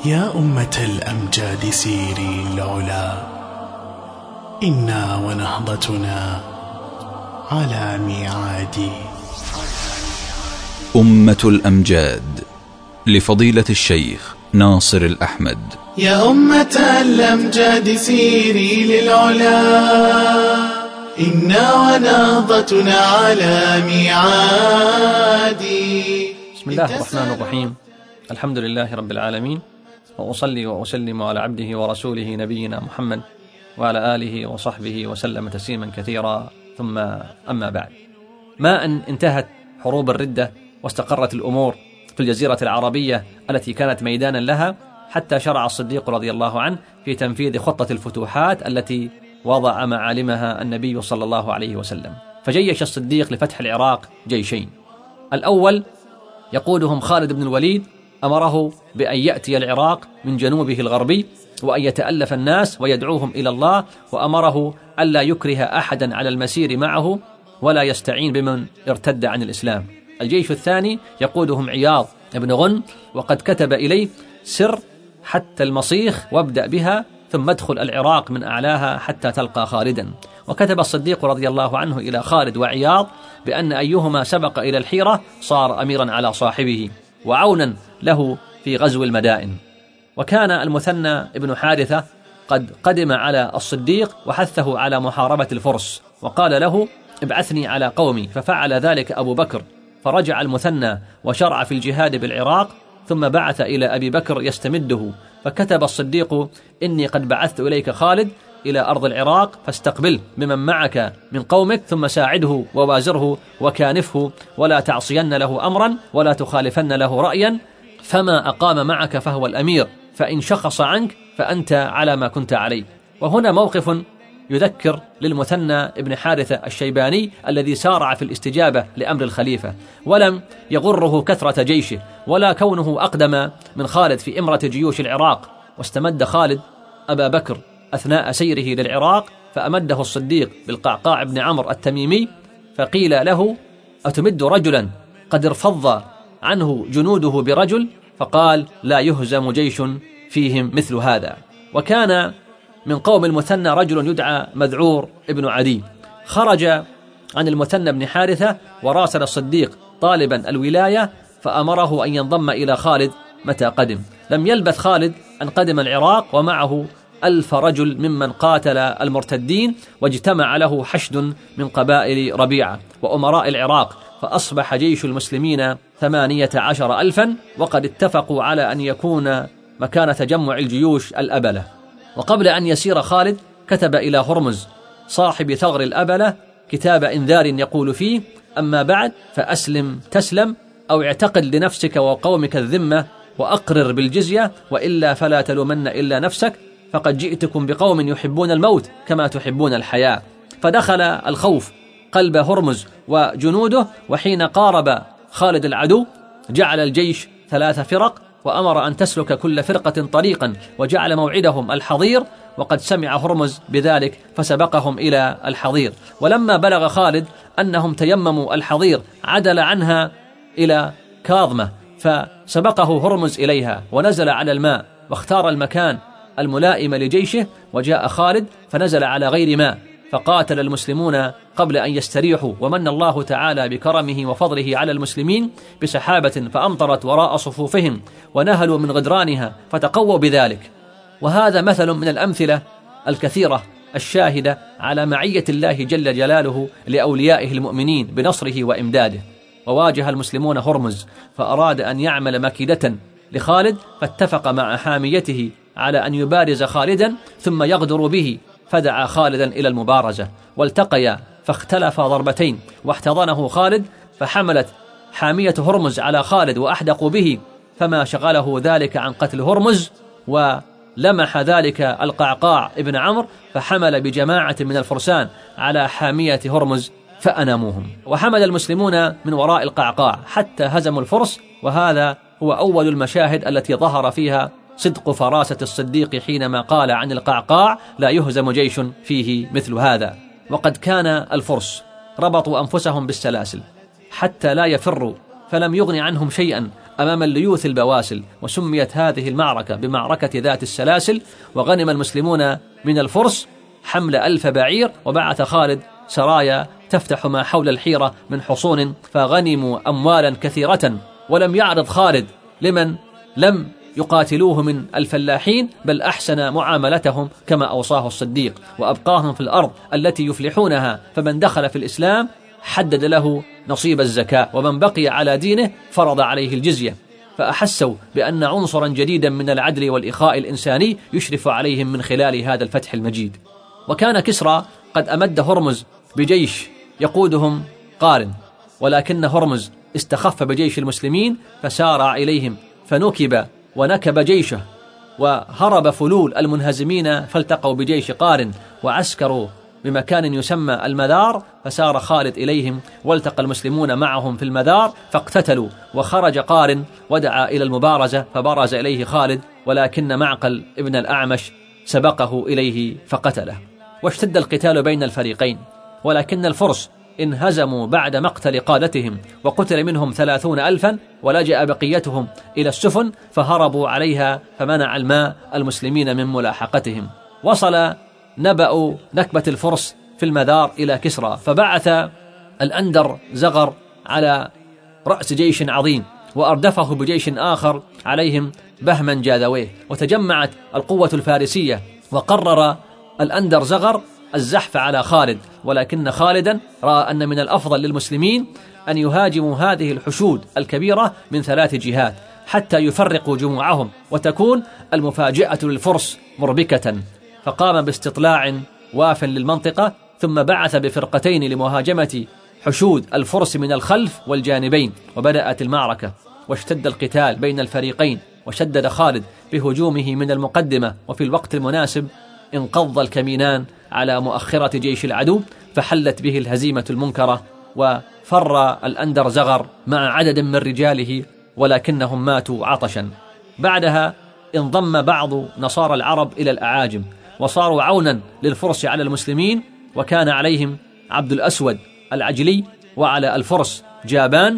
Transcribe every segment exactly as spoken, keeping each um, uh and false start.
يا أمة الأمجاد سيري العلا، إنا ونهضتنا على ميعاد. أمة الأمجاد لفضيلة الشيخ ناصر الأحمد. يا أمة الأمجاد سيري للعلا، إنا ونهضتنا على ميعاد. بسم الله الرحمن الرحيم. الحمد لله رب العالمين، وأصلي وأسلم على عبده ورسوله نبينا محمد وعلى آله وصحبه وسلم تسليما كثيرا، ثم أما بعد. ما أن انتهت حروب الردة واستقرت الأمور في الجزيرة العربية التي كانت ميدانا لها، حتى شرع الصديق رضي الله عنه في تنفيذ خطة الفتوحات التي وضع معالمها النبي صلى الله عليه وسلم. فجيش الصديق لفتح العراق جيشين. الأول يقودهم خالد بن الوليد، أمره بأن يأتي العراق من جنوبه الغربي وأن يتألف الناس ويدعوهم إلى الله، وأمره ألا يكره أحدا على المسير معه ولا يستعين بمن ارتد عن الإسلام. الجيش الثاني يقودهم عياض بن غن، وقد كتب إليه: سر حتى المصيخ وابدأ بها، ثم ادخل العراق من أعلاها حتى تلقى خالدا. وكتب الصديق رضي الله عنه إلى خالد وعياض بأن أيهما سبق إلى الحيرة صار أميرا على صاحبه وعونا له في غزو المدائن. وكان المثنى ابن حارثة قد قدم على الصديق وحثه على محاربة الفرس، وقال له: ابعثني على قومي. ففعل ذلك أبو بكر، فرجع المثنى وشرع في الجهاد بالعراق، ثم بعث إلى أبي بكر يستمده. فكتب الصديق: إني قد بعثت إليك خالد إلى أرض العراق، فاستقبله بمن معك من قومك، ثم ساعده ووازره وكانفه، ولا تعصين له أمرا ولا تخالفن له رأيا، فما أقام معك فهو الأمير، فإن شخص عنك فأنت على ما كنت عليه. وهنا موقف يذكر للمثنى ابن حارثة الشيباني الذي سارع في الاستجابة لأمر الخليفة، ولم يغره كثرة جيشه ولا كونه أقدم من خالد في إمرة جيوش العراق. واستمد خالد أبا بكر أثناء سيره للعراق، فأمده الصديق بالقعقاع بن عمرو التميمي، فقيل له: أتمد رجلا قد ارفض عنه جنوده برجل؟ فقال: لا يهزم جيش فيهم مثل هذا. وكان من قوم المثنى رجل يدعى مذعور ابن عدي، خرج عن المثنى بن حارثة وراسل الصديق طالبا الولاية، فأمره أن ينضم إلى خالد متى قدم. لم يلبث خالد أن قدم العراق ومعه ألف رجل ممن قاتل المرتدين، واجتمع له حشد من قبائل ربيعة وأمراء العراق، فأصبح جيش المسلمين ثمانية عشر ألفا، وقد اتفقوا على أن يكون مكان تجمع الجيوش الأبلة. وقبل أن يسير خالد كتب إلى هرمز صاحب ثغر الأبلة كتاب إنذار يقول فيه: أما بعد فأسلم تسلم، أو اعتقد لنفسك وقومك الذمة وأقرر بالجزية، وإلا فلا تلومن إلا نفسك، فقد جئتكم بقوم يحبون الموت كما تحبون الحياة. فدخل الخوف قلب هرمز وجنوده، وحين قارب خالد العدو جعل الجيش ثلاث فرق، وأمر أن تسلك كل فرقة طريقا، وجعل موعدهم الحضير. وقد سمع هرمز بذلك فسبقهم إلى الحضير، ولما بلغ خالد أنهم تيمموا الحضير عدل عنها إلى كاظمة، فسبقه هرمز إليها ونزل على الماء، واختار المكان الملائم لجيشه، وجاء خالد فنزل على غير ماء، فقاتل المسلمون قبل أن يستريحوا. ومن الله تعالى بكرمه وفضله على المسلمين بسحابة فأمطرت وراء صفوفهم، ونهلوا من غدرانها فتقووا بذلك. وهذا مثل من الأمثلة الكثيرة الشاهدة على معية الله جل جلاله لأوليائه المؤمنين بنصره وإمداده. وواجه المسلمون هرمز، فأراد أن يعمل مكيدة لخالد، فاتفق مع حاميته على أن يبارز خالدا ثم يغدر به، فدعا خالدا إلى المبارزة، والتقيا فاختلفا ضربتين، واحتضنه خالد، فحملت حامية هرمز على خالد وأحدقوا به، فما شغله ذلك عن قتل هرمز. ولمح ذلك القعقاع ابن عمرو، فحمل بجماعة من الفرسان على حامية هرمز فأناموهم. وحمل المسلمون من وراء القعقاع حتى هزموا الفرس. وهذا هو أول المشاهد التي ظهر فيها صدق فراسة الصديق حينما قال عن القعقاع: لا يهزم جيش فيه مثل هذا. وقد كان الفرس ربطوا أنفسهم بالسلاسل حتى لا يفروا، فلم يغن عنهم شيئا أمام الليوث البواسل، وسميت هذه المعركة بمعركة ذات السلاسل. وغنم المسلمون من الفرس حمل ألف بعير، وبعث خالد سرايا تفتح ما حول الحيرة من حصون، فغنموا أموالا كثيرة. ولم يعرض خالد لمن لم يقاتلوه من الفلاحين، بل أحسن معاملتهم كما أوصاه الصديق، وأبقاهم في الأرض التي يفلحونها، فمن دخل في الإسلام حدد له نصيب الزكاة، ومن بقي على دينه فرض عليه الجزية. فأحسوا بأن عنصرا جديدا من العدل والإخاء الإنساني يشرف عليهم من خلال هذا الفتح المجيد. وكان كسرى قد أمد هرمز بجيش يقودهم قارن، ولكن هرمز استخف بجيش المسلمين فسارع إليهم، فنكب ونكب جيشه، وهرب فلول المنهزمين فالتقوا بجيش قارن وعسكروا بمكان يسمى المذار، فسار خالد إليهم والتقى المسلمون معهم في المذار فاقتتلوا، وخرج قارن ودعا إلى المبارزة فبرز إليه خالد، ولكن معقل ابن الأعمش سبقه إليه فقتله، واشتد القتال بين الفريقين. ولكن الفرس انهزموا بعد مقتل قادتهم، وقتل منهم ثلاثون ألفا، ولجأ بقيتهم إلى السفن فهربوا عليها، فمنع الماء المسلمين من ملاحقتهم. وصل نبأ نكبة الفرس في المذار إلى كسرى، فبعث الأندر زغر على رأس جيش عظيم، وأردفه بجيش آخر عليهم بهما جاذويه، وتجمعت القوة الفارسية، وقرر الأندر زغر الزحف على خالد. ولكن خالدا رأى أن من الأفضل للمسلمين أن يهاجموا هذه الحشود الكبيرة من ثلاث جهات حتى يفرقوا جموعهم، وتكون المفاجأة للفرس مربكة. فقام باستطلاع واف للمنطقة، ثم بعث بفرقتين لمهاجمة حشود الفرس من الخلف والجانبين، وبدأت المعركة واشتد القتال بين الفريقين، وشدد خالد بهجومه من المقدمة، وفي الوقت المناسب انقض الكمينان على مؤخرة جيش العدو، فحلت به الهزيمة المنكرة، وفر الأندر زغر مع عدد من رجاله، ولكنهم ماتوا عطشا. بعدها انضم بعض نصارى العرب إلى الأعاجم، وصاروا عونا للفرس على المسلمين، وكان عليهم عبد الأسود العجلي، وعلى الفرس جابان.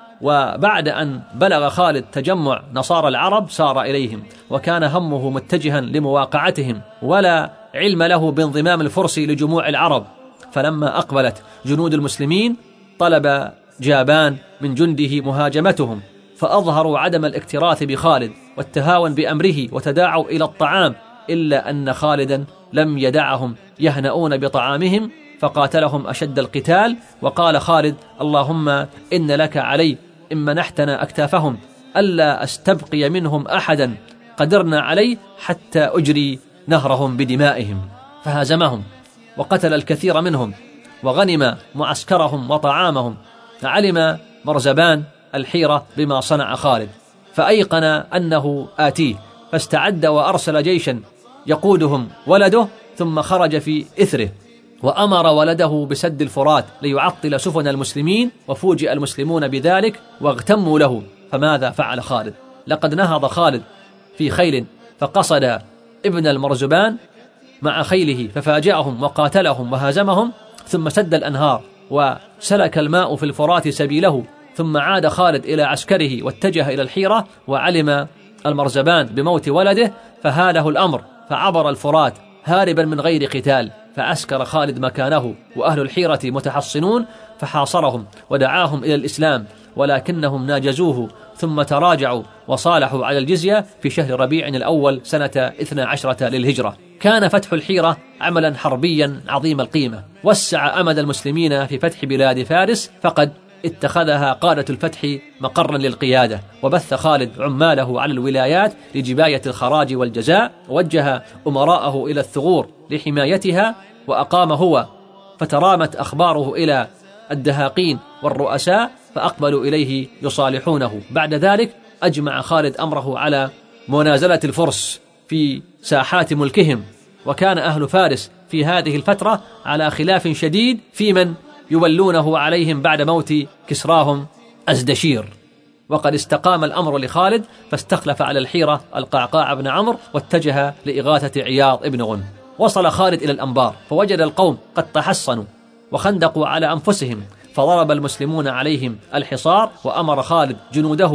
وبعد أن بلغ خالد تجمع نصارى العرب سار إليهم، وكان همه متجها لمواقعتهم، ولا علم له بانضمام الفرس لجموع العرب. فلما أقبلت جنود المسلمين طلب جابان من جنده مهاجمتهم، فأظهروا عدم الاكتراث بخالد والتهاون بأمره، وتداعوا إلى الطعام، إلا أن خالدا لم يدعهم يهنؤون بطعامهم، فقاتلهم أشد القتال. وقال خالد: اللهم إن لك علي إن منحتنا أكتافهم ألا أستبقي منهم أحدا قدرنا عليه حتى أجري نهرهم بدمائهم. فهزمهم وقتل الكثير منهم، وغنم معسكرهم وطعامهم. علم مرزبان الحيرة بما صنع خالد، فأيقن أنه آتيه، فاستعد وأرسل جيشا يقودهم ولده، ثم خرج في إثره، وأمر ولده بسد الفرات ليعطل سفن المسلمين، وفوجئ المسلمون بذلك واغتموا له. فماذا فعل خالد؟ لقد نهض خالد في خيل فقصد ابن المرزبان مع خيله، ففاجأهم وقاتلهم وهزمهم، ثم سد الأنهار وسلك الماء في الفرات سبيله. ثم عاد خالد إلى عسكره واتجه إلى الحيرة، وعلم المرزبان بموت ولده، فهاله الأمر فعبر الفرات هاربا من غير قتال، فعسكر خالد مكانه، وأهل الحيرة متحصنون، فحاصرهم ودعاهم إلى الإسلام، ولكنهم ناجزوه، ثم تراجعوا وصالحوا على الجزية في شهر ربيع الأول سنة اثنى عشرة للهجرة. كان فتح الحيرة عملا حربيا عظيم القيمة، وسع أمد المسلمين في فتح بلاد فارس، فقد اتخذها قادة الفتح مقرا للقيادة، وبث خالد عماله على الولايات لجباية الخراج والجزاء، ووجه أمراءه إلى الثغور لحمايتها، وأقام هو، فترامت أخباره إلى الدهاقين والرؤساء، فأقبلوا إليه يصالحونه. بعد ذلك أجمع خالد أمره على منازلة الفرس في ساحات ملكهم، وكان أهل فارس في هذه الفترة على خلاف شديد في من يولونه عليهم بعد موت كسراهم أزدشير. وقد استقام الأمر لخالد، فاستخلف على الحيرة القعقاع بن عمرو، واتجه لإغاثة عياض ابن غنم. وصل خالد إلى الأنبار، فوجد القوم قد تحصنوا وخندقوا على أنفسهم، فضرب المسلمون عليهم الحصار، وأمر خالد جنوده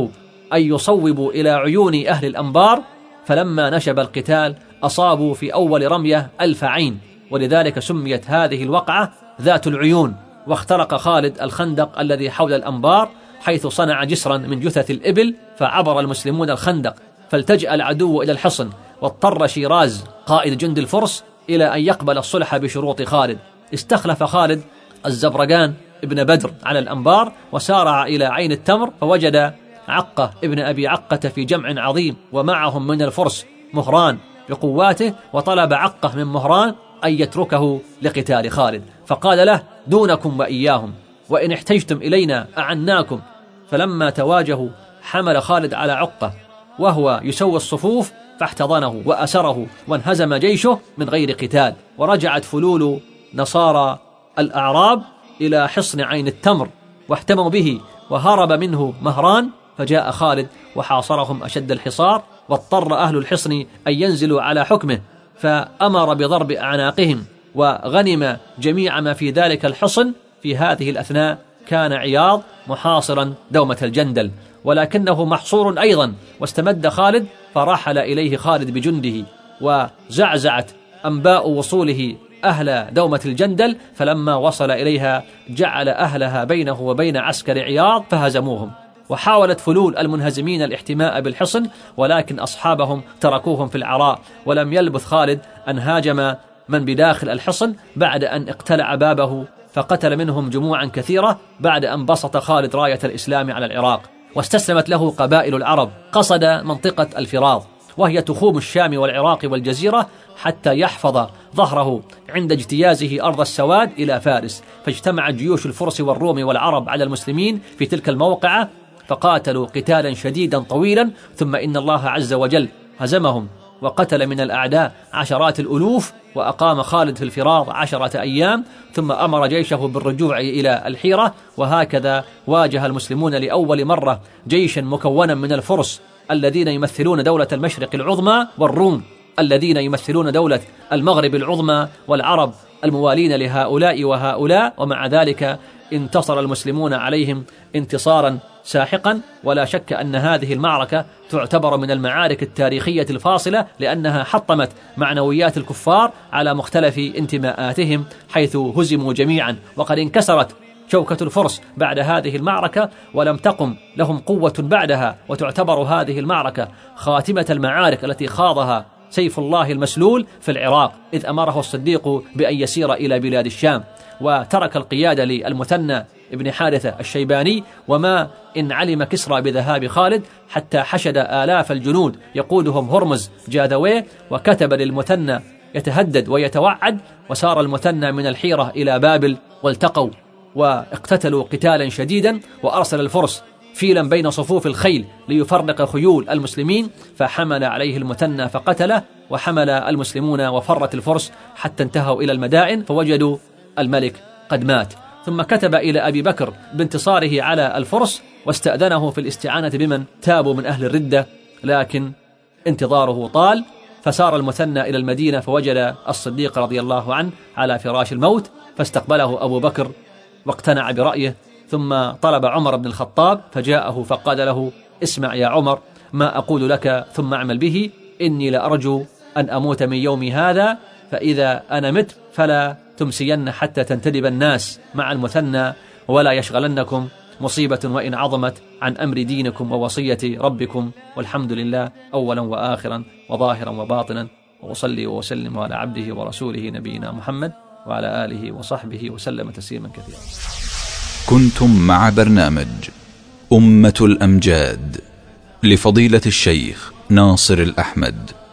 أن يصوبوا إلى عيون أهل الأنبار، فلما نشب القتال أصابوا في أول رمية ألف عين، ولذلك سميت هذه الوقعة ذات العيون. واخترق خالد الخندق الذي حول الأنبار، حيث صنع جسرا من جثث الإبل، فعبر المسلمون الخندق، فالتجأ العدو إلى الحصن، واضطر شيراز قائد جند الفرس إلى أن يقبل الصلح بشروط خالد. استخلف خالد الزبرقان ابن بدر على الأنبار، وسارع إلى عين التمر، فوجد عقة ابن أبي عقة في جمع عظيم، ومعهم من الفرس مهران بقواته، وطلب عقة من مهران أن يتركه لقتال خالد، فقال له: دونكم وإياهم، وإن احتجتم إلينا أعناكم. فلما تواجهوا حمل خالد على عقة وهو يسوي الصفوف، فاحتضنه وأسره، وانهزم جيشه من غير قتال. ورجعت فلول نصارى الأعراب إلى حصن عين التمر واحتموا به، وهرب منه مهران، فجاء خالد وحاصرهم أشد الحصار، واضطر أهل الحصن أن ينزلوا على حكمه، فأمر بضرب أعناقهم، وغنم جميع ما في ذلك الحصن. في هذه الأثناء كان عياض محاصرا دومة الجندل، ولكنه محصور أيضا، واستمد خالد، فرحل إليه خالد بجنده، وزعزعت أنباء وصوله أهل دومة الجندل، فلما وصل إليها جعل أهلها بينه وبين عسكر عياض فهزموهم. وحاولت فلول المنهزمين الاحتماء بالحصن، ولكن أصحابهم تركوهم في العراء، ولم يلبث خالد أن هاجم من بداخل الحصن بعد أن اقتلع بابه، فقتل منهم جموعا كثيرة بعد أن بسط خالد راية الإسلام على العراق. واستسلمت له قبائل العرب، قصد منطقة الفراض، وهي تخوم الشام والعراق والجزيرة، حتى يحفظ ظهره عند اجتيازه أرض السواد إلى فارس. فاجتمعت جيوش الفرس والروم والعرب على المسلمين في تلك الموقعة، فقاتلوا قتالا شديدا طويلا، ثم إن الله عز وجل هزمهم، وقتل من الأعداء عشرات الألوف. وأقام خالد في الفراض عشرة أيام، ثم أمر جيشه بالرجوع إلى الحيرة. وهكذا واجه المسلمون لأول مرة جيشا مكونا من الفرس الذين يمثلون دولة المشرق العظمى، والروم الذين يمثلون دولة المغرب العظمى، والعرب الموالين لهؤلاء وهؤلاء. ومع ذلك انتصر المسلمون عليهم انتصارا ساحقا. ولا شك أن هذه المعركة تعتبر من المعارك التاريخية الفاصلة، لأنها حطمت معنويات الكفار على مختلف انتماءاتهم، حيث هزموا جميعا، وقد انكسرت شوكة الفرس بعد هذه المعركة، ولم تقم لهم قوة بعدها. وتعتبر هذه المعركة خاتمة المعارك التي خاضها سيف الله المسلول في العراق، إذ أمره الصديق بأن يسير إلى بلاد الشام، وترك القيادة للمثنى ابن حارثة الشيباني. وما إن علم كسرى بذهاب خالد حتى حشد آلاف الجنود يقودهم هرمز جاذويه، وكتب للمثنى يتهدد ويتوعد. وسار المثنى من الحيرة إلى بابل، والتقوا واقتتلوا قتالا شديدا، وأرسل الفرس فيلا بين صفوف الخيل ليفرق خيول المسلمين، فحمل عليه المثنى فقتله، وحمل المسلمون وفرت الفرس حتى انتهوا إلى المدائن، فوجدوا الملك قد مات. ثم كتب إلى أبي بكر بانتصاره على الفرس، واستأذنه في الاستعانة بمن تابوا من أهل الردة، لكن انتظاره طال. فسار المثنى إلى المدينة، فوجد الصديق رضي الله عنه على فراش الموت، فاستقبله أبو بكر واقتنع برأيه. ثم طلب عمر بن الخطاب فجاءه فقال له: اسمع يا عمر ما أقول لك ثم أعمل به، إني لأرجو أن أموت من يومي هذا، فإذا أنا مت فلا تمسين حتى تنتدب الناس مع المثنى، ولا يشغلنكم مصيبة وإن عظمت عن أمر دينكم ووصية ربكم، والحمد لله أولا وآخرا وظاهرا وباطنا، وأصلي وأسلم على عبده ورسوله نبينا محمد وعلى آله وصحبه وسلم تسليما كثيرا. كنتم مع برنامج أمة الأمجاد لفضيلة الشيخ ناصر الأحمد.